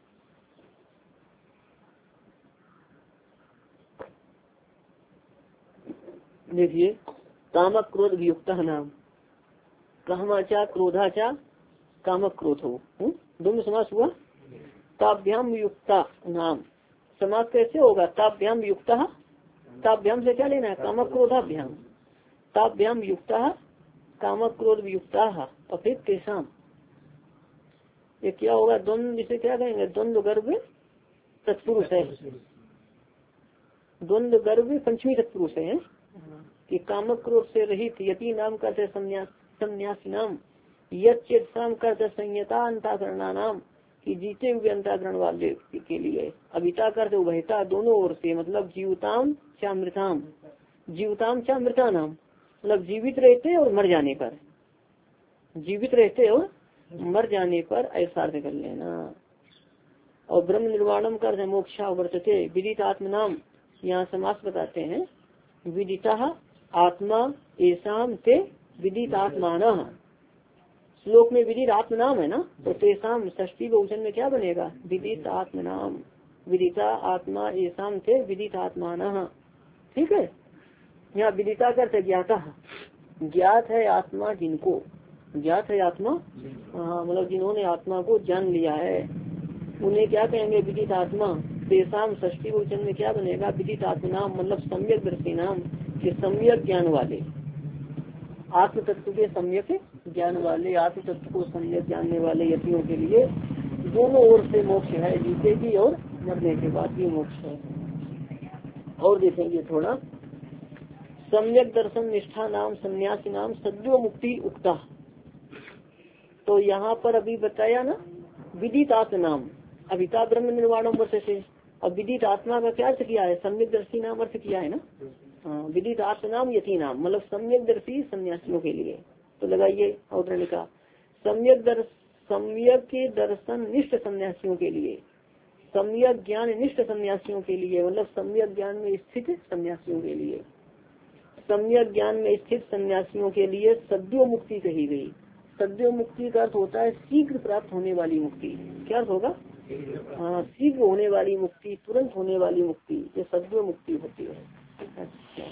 देखिए कामक क्रोध वियुक्त नाम, कामाचा क्रोधाचा कामक क्रोध हो, दोनों समास हुआ। ताभ्याम युक्ता नाम, समास कैसे होगा? ताभ्याम युक्ता, ताभ्याम से क्या लेना है? कामक क्रोधाभ्याम। ताभ्याम युक्ता कामक क्रोध वियुक्ता, और फिर तेसाम ये क्या होगा? द्वंद्व, जिसे क्या कहेंगे? द्वंद्व गर्भ तत्पुरुष है। द्वंद्व गर्भ पंचमी तत्पुरुष है कि कामक क्रोध से रहित यति नाम करते संन्यास संन्यासी नाम, यम करते संयता अंताकरणा नाम, कि जीते हुए अंताकरण वाले के लिए। अभिता करते उभयता दोनों ओर से, मतलब जीवताम चामृताम, जीवताम चामृता नाम, मतलब जीवित रहते और मर जाने पर, जीवित रहते और मर जाने पर ऐसा अर्थ कर लेना। और ब्रह्म निर्वाणम कर मोक्षा वर्तते विदित आत्म नाम, यहाँ समास बताते हैं। विदिता आत्मा एसाम ते विदित आत्माना, श्लोक में विदित आत्म नाम है ना, तो तेसाम षष्ठी बहुवचन में क्या बनेगा? विदित आत्म नाम। विदिता आत्मा एसाम ते विदित आत्माना, ठीक है। यहाँ विदिता करते ज्ञाता, ज्ञात है आत्मा जिनको, ज्ञात है आत्मा, हाँ मतलब जिन्होंने आत्मा को जान लिया है उन्हें क्या कहेंगे? विदित आत्मा। तेसाम षष्ठी बहुवचन में क्या बनेगा? विदित आत्मनाम, मतलब सम्यक दर्शी नाम, के सम्यक ज्ञान वाले, आत्म तत्व के सम्यक ज्ञान वाले, आत्म तत्व को सम्यक जानने वाले यतियों के लिए दोनों ओर से मोक्ष है, जीते भी और मरने के बाद भी मोक्ष है। और देखेंगे थोड़ा, सम्यक दर्शन निष्ठा नाम सन्यासी नाम सद्यो मुक्ति उक्ता। तो यहाँ पर अभी बताया ना विदित आत्म नाम, अभिता ब्रह्म निर्वाणम वर्तते। अब विदित आत्मा का क्या अर्थ किया है? सम्यक दर्शी नाम अर्थ किया है ना। हाँ, विदित आत्म नाम यति नाम, मतलब सम्यक दर्शी सन्यासियों के लिए। तो लगाइए अवतरण का, सम्यक दर्श सम्यक के दर्शन निष्ठ सन्यासियों के लिए, सम्यक ज्ञान निष्ठ सन्यासियों के लिए, मतलब सम्यक ज्ञान में स्थित सन्यासियों के लिए, सम्यक ज्ञान में स्थित सन्यासियों के लिए सद्यो मुक्ति कही गई। सद्यो मुक्ति का अर्थ होता है शीघ्र प्राप्त होने वाली मुक्ति। क्या अर्थ होगा? हाँ, शीघ्र होने वाली मुक्ति, तुरंत होने वाली मुक्ति, ये सद्यो मुक्ति होती है। अच्छा,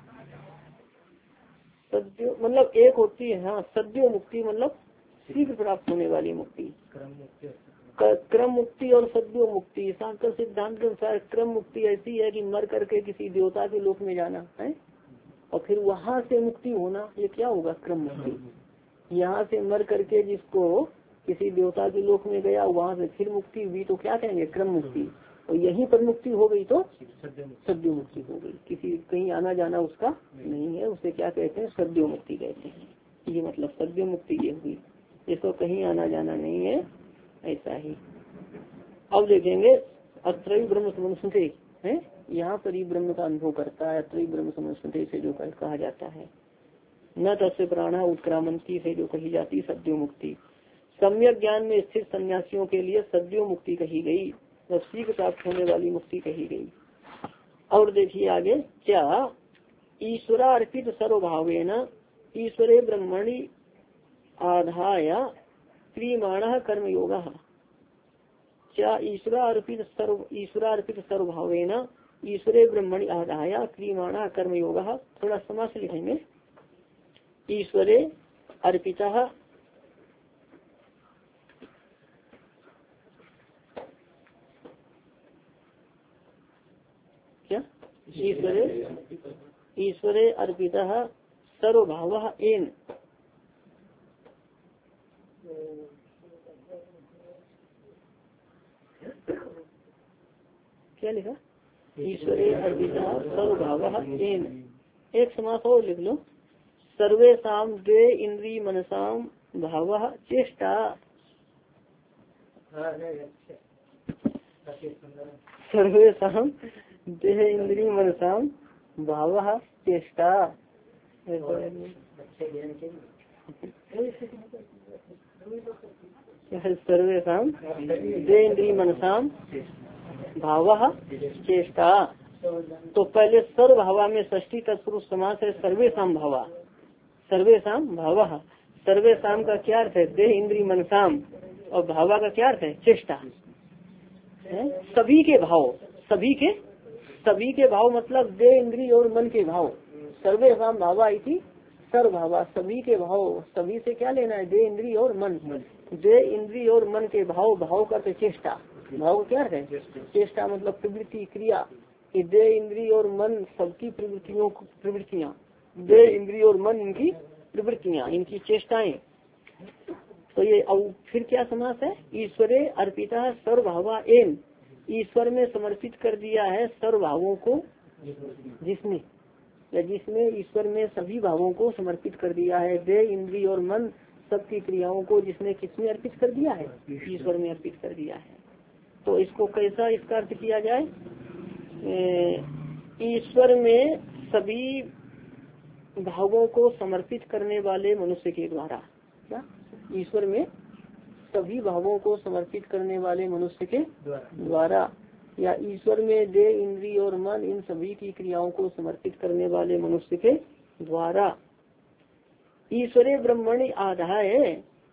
सद्यो मतलब एक होती है, हाँ सद्यो मुक्ति मतलब शीघ्र प्राप्त होने वाली मुक्ति। क्रम मुक्ति और सद्यो मुक्ति, सांकर सिद्धांत के अनुसार क्रम मुक्ति ऐसी है कि मर करके किसी देवता के लोक में जाना है और फिर वहां से मुक्ति होना, ये क्या होगा? क्रम मुक्ति। यहाँ से मर करके जिसको किसी देवता के लोक में गया वहां से फिर मुक्ति हुई तो क्या कहेंगे? क्रम मुक्ति। और यहीं पर मुक्ति हो गई तो सद्यो मुक्ति हो गई, किसी कहीं आना जाना उसका नहीं है, उसे क्या कहते हैं? सद्यो मुक्ति कहते हैं। ये मतलब सद्यो मुक्ति ये हुई, इसको कहीं आना जाना नहीं है, ऐसा ही। अब देखेंगे अत्रयी ब्रह्म समनुस्मृति है, यहाँ पर ही ब्रह्म का अनुभव करता है। अत्रयी ब्रह्म समनुस्मृति से जो कहा जाता है, न तस्य प्राणा उत्क्रामंती से जो कही जाती सद्यो मुक्ति। सम्यक ज्ञान में स्थित सन्यासियों के लिए सद्यो मुक्ति कही गई, और शीघ्र प्राप्त होने वाली मुक्ति कही गई। और देखिए आगे, क्या ईश्वरा अर्पित सर्वभावेन ईश्वरे ब्रह्मणि आधाय क्रियमाण कर्म योग। क्या ईश्वरा अर्पित सर्व ईश्वरा अर्पित सर्वभावेन ईश्वरे ब्रह्मणि आधाय क्रियमाण कर्म योग। थोड़ा समास लिखेंगे, ईश्वरे अर्पिता क्या ईश्वरे ईश्वरे अर्पिता सर्वभाव एन। क्या लिखा? ईश्वरे अर्पिता सर्वभाव एन। एक समास और लिख लो, सर्वेषाम द्वे इंद्रिय मनसाम भाव चेष्टा। सर्वेषाम देह इंद्रिय मनसाम भाव चेष्टा। सर्वेषाम देह इंद्रिय मनसाम भाव चेष्टा। तो पहले सर्वभावा में षष्ठी तत्पुरुष समास है सर्वेषाम भावा। सर्वेषाम भाव, सर्वेषाम का क्या अर्थ है? देह इंद्रिय मनसाम, और भावा का क्या अर्थ है? चेष्टा। सभी के भाव, सभी के सभी के भाव मतलब देह इंद्रिय और मन के भाव। सर्वेषाम भावा इति सर्वभावा, सभी के भाव। सभी से क्या लेना है? देह इंद्रिय और मन। देह इंद्रिय और मन के भाव, भाव का तो चेष्टा। भाव क्या है? चेष्टा मतलब प्रवृत्ति, क्रिया। देह इंद्रिय और मन सबकी प्रवृत्तियों प्रवृत्तियाँ, देह इंद्रिय और मन इनकी प्रवृत्तियाँ, इनकी चेष्टाएं। तो ये अब फिर क्या समास है? ईश्वरे अर्पिता सर्वभावा एन। ईश्वर में समर्पित कर दिया है सर्वभावों को, जिसने या जिसने ईश्वर में सभी भावों को समर्पित कर दिया है। देह इंद्रिय और मन सबकी क्रियाओं को जिसने किसमें अर्पित कर दिया है? ईश्वर में अर्पित कर दिया है। तो इसको कैसा इसका अर्थ किया जाए? ईश्वर में सभी भावों को समर्पित करने वाले मनुष्य के द्वारा, क्या ईश्वर में सभी भावों को समर्पित करने वाले मनुष्य के द्वारा, या ईश्वर में देह इंद्रिय और मन इन सभी की क्रियाओं को समर्पित करने वाले मनुष्य के द्वारा। ईश्वरे ब्रह्मणि आधाय,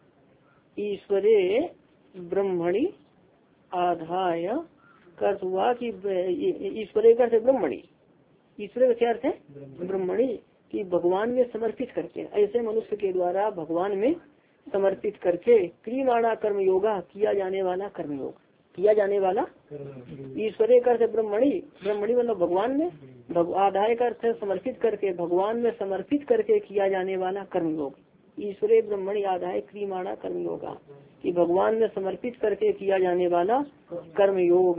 ईश्वरे ब्रह्मणि आधाय का अर्थ हुआ कि ईश्वरे का अर्थ ब्रह्मणि, ईश्वर का क्या अर्थ है? ब्रह्मणि, कि भगवान में समर्पित करके, ऐसे मनुष्य के द्वारा भगवान में समर्पित करके क्रियमाणा कर्म योगा, किया जाने वाला कर्मयोग, किया जाने वाला। ईश्वरे का अर्थ ब्रह्मणि, ब्रह्मणि मतलब भगवान में, आधाय का अर्थ समर्पित करके, भगवान में समर्पित करके किया जाने वाला कर्मयोग। ईश्वरे ब्रह्मणि आधाय क्रियमाणा कर्म योगा, कि भगवान में समर्पित करके किया जाने वाला कर्मयोग।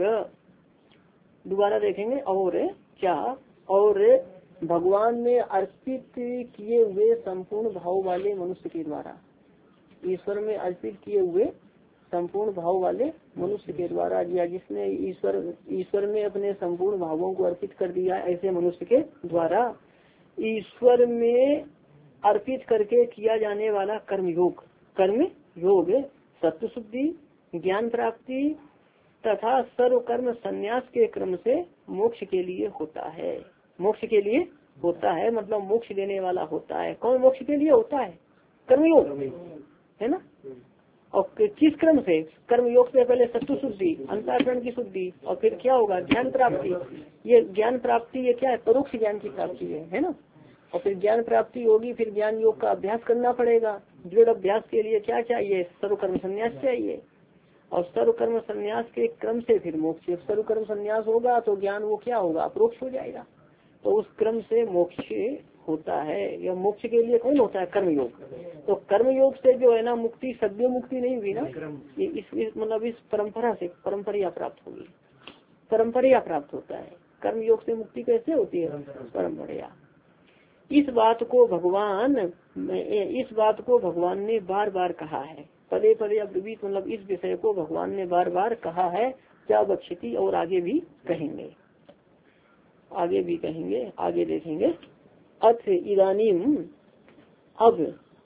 दोबारा देखेंगे, और क्या? और भगवान में अर्पित किए हुए संपूर्ण भाव वाले मनुष्य के द्वारा, ईश्वर में अर्पित किए हुए संपूर्ण भाव वाले मनुष्य के द्वारा, या जिसने ईश्वर ईश्वर में अपने संपूर्ण भावों को अर्पित कर दिया, ऐसे मनुष्य के द्वारा ईश्वर में अर्पित करके किया जाने वाला कर्मयोग। कर्म योग सत्य शुद्धि, ज्ञान प्राप्ति तथा सर्व कर्म संन्यास के क्रम से मोक्ष के लिए होता है। मोक्ष के लिए होता है मतलब मोक्ष देने वाला होता है। कौन मोक्ष के लिए होता है? कर्मयोग, है ना। और किस क्रम से? कर्मयोग से पहले सत्व शुद्धि, अंतःकरण की शुद्धि, और फिर क्या होगा? ज्ञान प्राप्ति। ये ज्ञान प्राप्ति ये क्या है? परोक्ष ज्ञान की प्राप्ति है, है ना। और फिर ज्ञान प्राप्ति होगी, फिर ज्ञान योग का अभ्यास करना पड़ेगा। दृढ़ अभ्यास के लिए क्या चाहिए? सर्वकर्म संन्यास चाहिए, और सर्वकर्म संन्यास के क्रम से फिर मोक्ष। सर्वकर्म संन्यास होगा तो ज्ञान वो क्या होगा? अप्रोक्ष हो जाएगा। तो उस क्रम से मोक्ष होता है। यह मोक्ष के लिए कौन होता है? कर्मयोग। तो कर्मयोग से जो है ना मुक्ति, सद्य मुक्ति नहीं हुई ना, ये इस, इस मतलब इस परंपरा से परंपरा प्राप्त होगी, परंपरा प्राप्त होता है। कर्मयोग से मुक्ति कैसे होती है? परंपरा। इस बात को भगवान इस बात को भगवान ने बार बार कहा है, पदे पदे अब्रवीत, मतलब इस विषय को भगवान ने बार बार कहा है। क्या बक्षिति, और आगे भी कहेंगे, आगे भी कहेंगे, आगे देखेंगे। अथ इदानीम अब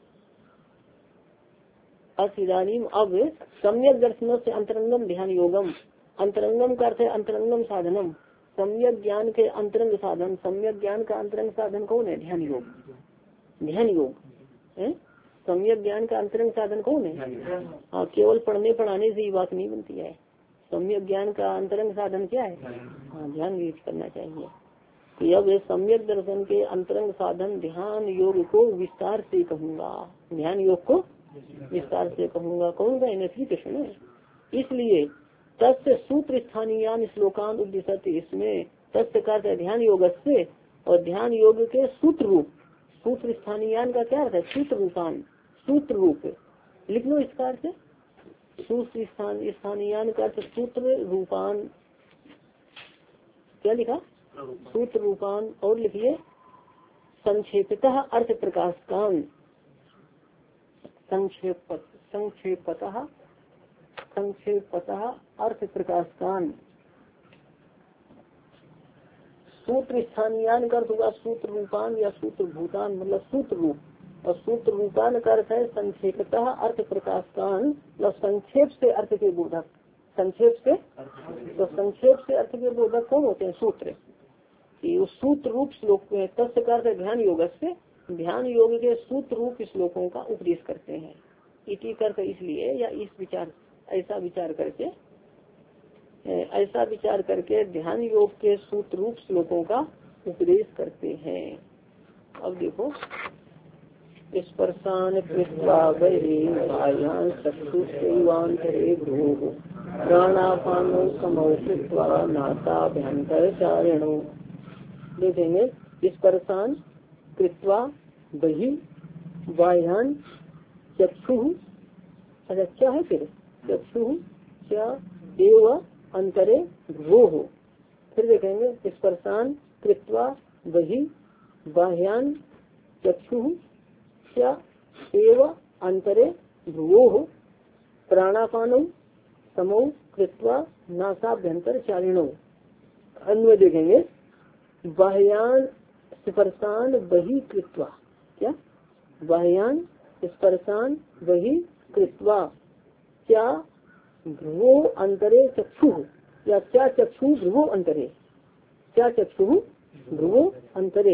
अथ इदानीम अब सम्यक दर्शनों से अंतरंगम ध्यान योगम। अंतरंगम का अर्थ है अंतरंगम साधनम। सम्यक ज्ञान के अंतरंग साधन, सम्यक ज्ञान का अंतरंग साधन कौन है? ध्यान योग। ध्यान योग है सम्यक ज्ञान का अंतरंग साधन कौन है? हाँ, केवल पढ़ने पढ़ाने से ही बात नहीं बनती है। सम्यक ज्ञान का अंतरंग साधन क्या है? हाँ, ध्यान भी करना चाहिए। अब सम्यक दर्शन के अंतरंग साधन ध्यान योग को विस्तार से कहूँगा, ध्यान योग को विस्तार से कहूँगा। कहूँगा इन्हें श्री कृष्ण। इसलिए तस्य सूत्र स्थानीय श्लोकान उद्देश्य, इसमें तस्य का ध्यान योग से, और ध्यान योग के सूत्र रूप सूत्र स्थानीयान का क्या अर्थ है? सूत्र रूपान, सूत्र रूप। लिख लो इसका अर्थ, सूत्र स्थान स्थानीयान का अर्थ सूत्र रूपान। क्या लिखा? सूत्र रूपान। और लिखिए संक्षेपतः अर्थ प्रकाशकान, संक्षेप संक्षेपतः संक्षेपतः अर्थ प्रकाशकान। सूत्र स्थानीयान का अर्थ होगा सूत्र रूपान या सूत्र भूतान, मतलब सूत्र रूप। और सूत्र रूपान का अर्थ है संक्षेपतः अर्थ प्रकाशकान, मतलब संक्षेप से अर्थ के बोधक। संक्षेप से, तो संक्षेप से अर्थ के बोधक कौन होते हैं? सूत्र। कि उस सूत्र रूप श्लोक में तस्य का अर्थ ध्यान योग से, ध्यान योग के सूत्र रूप श्लोकों का उपदेश करते हैं। इसी अर्थ इसलिए या इस विचार ऐसा विचार करके ऐसा विचार करके ध्यान योग के सूत्र रूप श्लोकों का उपदेश करते हैं। अब देखो, स्पर्शान कृत्वा वैरीयान चक्षुषैवान्तरे भ्रूः प्राणापानो समौ कृत्वा नासाभ्यन्तरचारिणो। देखेंगे स्पर्शान कृत्वा बहि बाह्यान चक्षुः, अच्छा क्या है फिर? चक्षुः क्या एव अंतरे भ्रूः। फिर देखेंगे स्पर्शान कृत्वा बहि बाह्यान चक्षुः क्या एव अंतरे भ्रूः प्राणापानौ समौ कृत्वा नासाभ्यंतर चारिणौ। अन्य देखेंगे बाह्यान स्पर्शान बहि कृत्वा, क्या बाह्यान स्पर्शान बहि कृत्वा क्या भ्रुवो अंतरे चक्षुः, या क्या चक्षु भ्रुवो अंतरे, क्या चक्षु भ्रुवो अंतरे।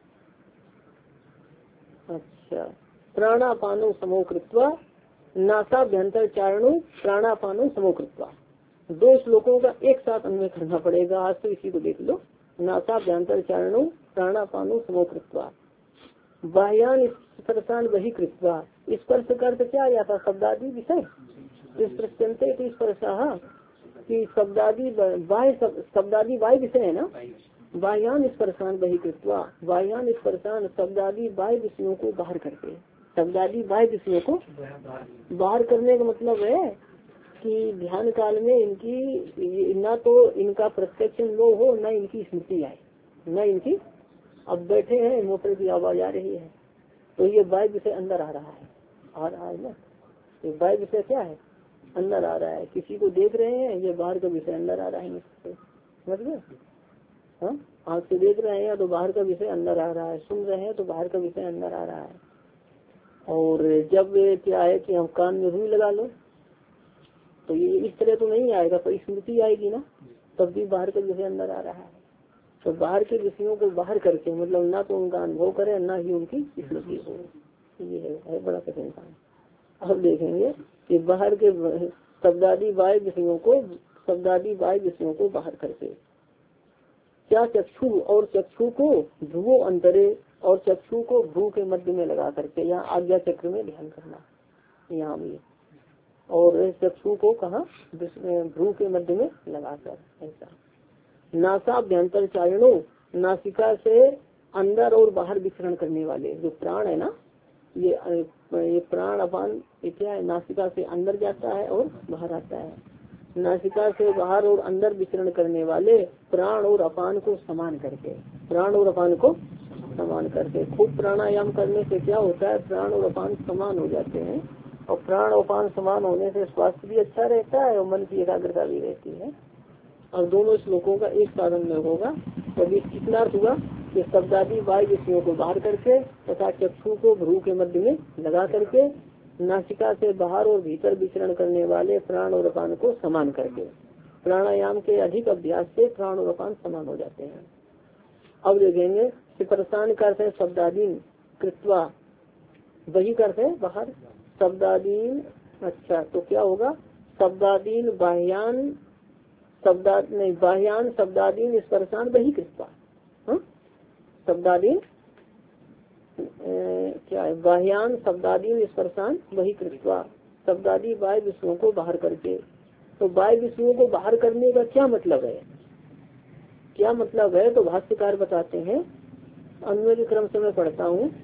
अच्छा, प्राणापानो समो कृत्वा नासाभ्यंतर चारणो प्राणापानो समो कृत्वा। दो श्लोकों का एक साथ अन्वय करना पड़ेगा। आज तो इसी को देख लो। नासाभ्यंतर चारणो प्राणापानो समो कृत्वा, बाह्यान स्पर्शान बहि कृत्वा। स्पर्श का अर्थ क्या आया था? शब्दादि विषय। स्पर्शन्ते तो स्पर्शः कि शब्दादि बाह्य, शब्दादि बाह्य विषय है ना। बाह्यान स्पर्शान बहि कृत्वा, बाह्यान स्पर्शान शब्दादि बाह्य विषयों को बाहर करके। शब्दादि बाह्य विषयों को बाहर करने का मतलब है कि ध्यान काल में इनकी न तो इनका प्रत्यक्ष अनुभव हो, न इनकी स्मृति आए, न इनकी। अब बैठे हैं, मोटर की आवाज आ रही है, तो ये बाह्य विषय अंदर आ रहा है, आ रहा है ना। ये बाह्य विषय क्या है? अंदर आ रहा है। किसी को देख रहे हैं, ये बाहर का विषय अंदर आ रहा है। समझ गए? हाँ, आँख से देख रहे हैं तो बाहर का विषय अंदर आ रहा है, सुन रहे हैं तो बाहर का विषय अंदर आ रहा है। और जब क्या है कि हम कान में रुई लगा लो तो ये इस तरह तो नहीं आएगा, पर स्मृति आएगी ना, तब भी बाहर का विषय अंदर आ रहा है। तो बाहर के विषयों को बाहर करके मतलब ना तो उनका अनुभव करे, ना ही उनकी स्मृति हो। ये है, है बड़ा कठिन काम। अब देखेंगे कि बाहर के शब्दादि बाह्य विषयों को शब्दादि बाह्य विषयों को बाहर करके क्या चक्षु, और चक्षु को ध्रुवो अंतरे, और चक्षु को भ्रू के मध्य में लगा करके। यहाँ आज्ञा चक्र में ध्यान करना, यहाँ भी। और चक्षु को कहा? भ्रू के मध्य में लगाकर। ऐसा नासाभ्यंतर चारिणो, नासिका से अंदर और बाहर विचरण करने वाले जो प्राण है ना, ये ये प्राण अपान ये क्या है? नासिका से अंदर जाता है और बाहर आता है। नासिका से बाहर और अंदर विचरण करने वाले प्राण और अपान को समान करके, प्राण और अपान को समान करके। खूब प्राणायाम करने से क्या होता है? प्राण और अपान समान हो जाते हैं, और प्राण और अपान समान होने से स्वास्थ्य भी अच्छा रहता है और मन की एकाग्रता भी रहती है। और दोनों श्लोकों का एक साधन में होगा। तभी कितना अर्थ हुआ कि शब्दादि बाह्य विषयों को बाहर करके तथा चक्षु को भ्रू के मध्य में लगा करके नासिका से बाहर और भीतर विचरण करने वाले प्राण और अपान को समान करके। प्राणायाम के अधिक अभ्यास से प्राण और अपान समान हो जाते हैं। अब देखेंगे स्पर्शान करते हैं शब्दादीन कृत्वा, वही करते हैं बाहर शब्दादीन। अच्छा, तो क्या होगा? शब्दादीन बाह्यान शब्दा नहीं बाह्यान शब्दादीन स्पर्शान वही कृत्वा। शब्दादीन क्या है? बाह्यान शब्दादीन स्पर्शान वही कृत्वा, शब्दादि बाह्य विषयों को बाहर करके। तो बाह्य विषयों को बाहर करने का क्या मतलब है? क्या मतलब है? तो भाष्यकार बताते हैं, अन्वय क्रम से मैं पढ़ता हूँ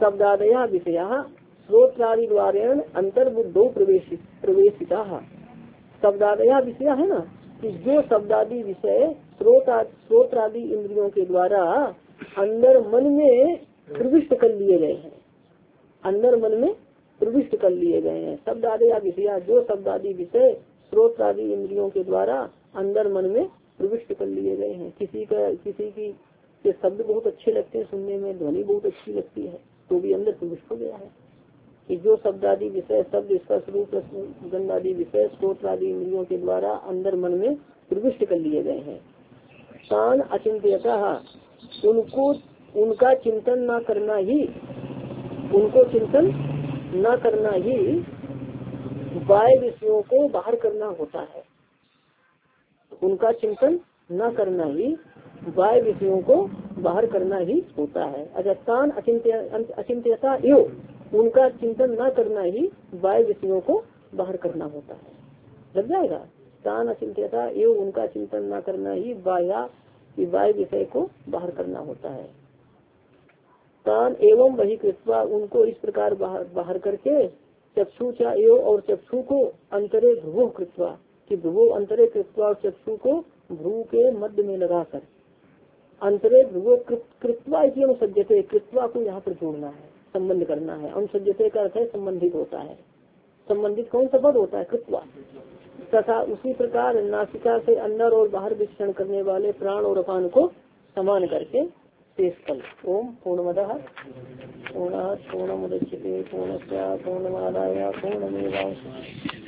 शब्दादया विषया श्रोत्रादि द्वारेण अंतर्बुद्धो प्रवेशित प्रवेशिता। शब्दादया विषय है ना कि जो शब्दादि विषय श्रोता श्रोत्रादि इंद्रियों के द्वारा अंदर मन में प्रविष्ट कर लिए गए हैं, अंदर मन में प्रविष्ट कर लिए गए हैं। शब्दादया विषय जो शब्दादि विषय श्रोत्रादि इंद्रियों के द्वारा अंदर मन में प्रविष्ट कर लिए गए हैं। किसी का किसी की के शब्द बहुत अच्छे लगते हैं सुनने में, ध्वनि बहुत अच्छी लगती है, तो भी अंदर प्रविष्ट हो गया है कि जो शब्दादि विषय शब्द स्पर्श रूप गंधादि विषय श्रोत्रादि इंद्रियों के द्वारा अंदर मन में प्रविष्ट कर लिए गए हैं। तान अचिंत्यता उनको उनका चिंतन न करना ही उनको चिंतन न करना ही बाह्य विषयों को बाहर करना होता है। उनका चिंतन न करना ही बाह्य विषयों को बाहर करना ही होता है। अच्छा, तान अचिंत्यता एवं उनका चिंतन न करना ही बाह्य विषयों को बाहर करना होता है। लग जाएगा। तान अचिंत्यता एवं उनका चिंतन न करना ही बाह्य बाह्य विषय को बाहर करना होता है। तान एवं वही कृत्वा उनको इस प्रकार बाहर, बाहर करके चक्षु चा एवं और चक्षु को अंतरे ध्रुवो कृत्वा कि ध्रुवो अंतरे कृत्वा और चक्षु को ध्रुव के मध्य में लगाकर अंतरे ध्रुवो कृत्वा इसी अनुसज्जते कृत्वा को यहाँ पर जोड़ना है, संबंध करना है। अनुसज्जते का अर्थ है संबंधित होता है। संबंधित कौन सा पद होता है? कृत्वा। तथा उसी प्रकार नासिका से अंदर और बाहर विचरण करने वाले प्राण और अपान को समान करके शेष फल। ओम पूर्णमदः पूर्णात् पूर्णमुदच्यते पूर्णस्य पूर्णमादाय पूर्णमेवावशिष्यते।